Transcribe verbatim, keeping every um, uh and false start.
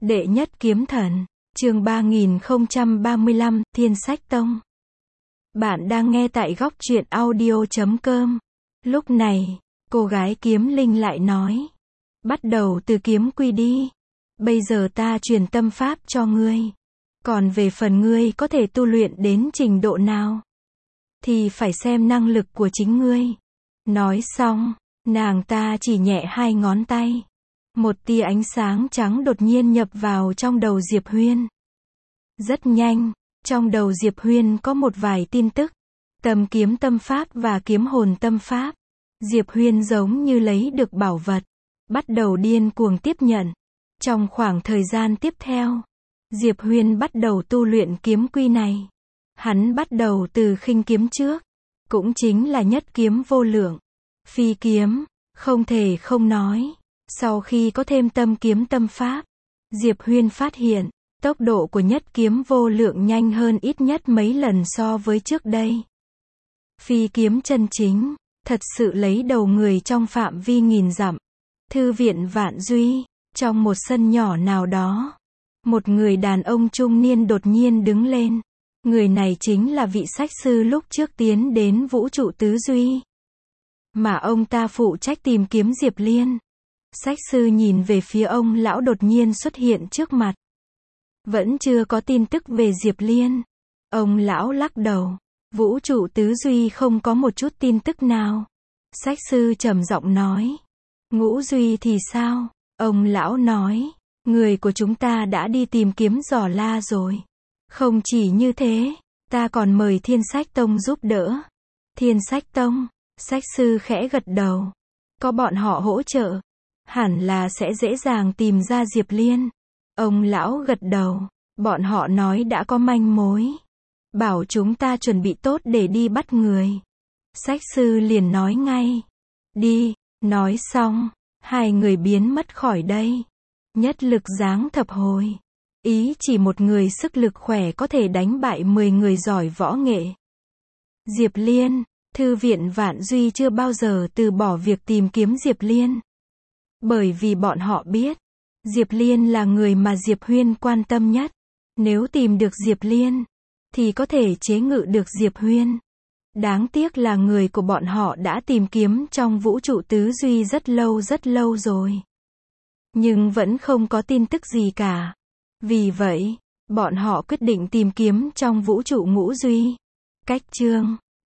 Đệ nhất kiếm thần, chương ba nghìn không trăm ba mươi lăm, Thiên Sách Tông. Bạn đang nghe tại góc truyện audio chấm com. Lúc này, cô gái kiếm linh lại nói. Bắt đầu từ kiếm quy đi. Bây giờ ta truyền tâm pháp cho ngươi. Còn về phần ngươi có thể tu luyện đến trình độ nào, thì phải xem năng lực của chính ngươi. Nói xong, nàng ta chỉ nhẹ hai ngón tay. Một tia ánh sáng trắng đột nhiên nhập vào trong đầu Diệp Huyên. Rất nhanh, trong đầu Diệp Huyên có một vài tin tức. Tâm kiếm tâm pháp và kiếm hồn tâm pháp. Diệp Huyên giống như lấy được bảo vật, bắt đầu điên cuồng tiếp nhận. Trong khoảng thời gian tiếp theo, Diệp Huyên bắt đầu tu luyện kiếm quy này. Hắn bắt đầu từ khinh kiếm trước, cũng chính là nhất kiếm vô lượng. Phi kiếm, không thể không nói. Sau khi có thêm tâm kiếm tâm pháp, Diệp Huyên phát hiện, tốc độ của nhất kiếm vô lượng nhanh hơn ít nhất mấy lần so với trước đây. Phi kiếm chân chính, thật sự lấy đầu người trong phạm vi nghìn dặm. Thư viện Vạn Duy, trong một sân nhỏ nào đó, một người đàn ông trung niên đột nhiên đứng lên. Người này chính là vị sách sư lúc trước tiến đến vũ trụ tứ duy, mà ông ta phụ trách tìm kiếm Diệp Liên. Sách sư nhìn về phía ông lão đột nhiên xuất hiện trước mặt. Vẫn chưa có tin tức về Diệp Liên. Ông lão lắc đầu. Vũ trụ tứ duy không có một chút tin tức nào. Sách sư trầm giọng nói. Ngũ duy thì sao? Ông lão nói. Người của chúng ta đã đi tìm kiếm Giỏ La rồi. Không chỉ như thế, ta còn mời Thiên Sách Tông giúp đỡ. Thiên Sách Tông? Sách sư khẽ gật đầu. Có bọn họ hỗ trợ, hẳn là sẽ dễ dàng tìm ra Diệp Liên. Ông lão gật đầu. Bọn họ nói đã có manh mối, bảo chúng ta chuẩn bị tốt để đi bắt người. Sách sư liền nói ngay. Đi. Nói xong, hai người biến mất khỏi đây. Nhất lực giáng thập hồi. Ý chỉ một người sức lực khỏe có thể đánh bại mười người giỏi võ nghệ. Diệp Liên, Thư viện Vạn Duy chưa bao giờ từ bỏ việc tìm kiếm Diệp Liên. Bởi vì bọn họ biết, Diệp Liên là người mà Diệp Huyên quan tâm nhất. Nếu tìm được Diệp Liên, thì có thể chế ngự được Diệp Huyên. Đáng tiếc là người của bọn họ đã tìm kiếm trong vũ trụ tứ duy rất lâu rất lâu rồi. Nhưng vẫn không có tin tức gì cả. Vì vậy, bọn họ quyết định tìm kiếm trong vũ trụ ngũ duy. Cách chương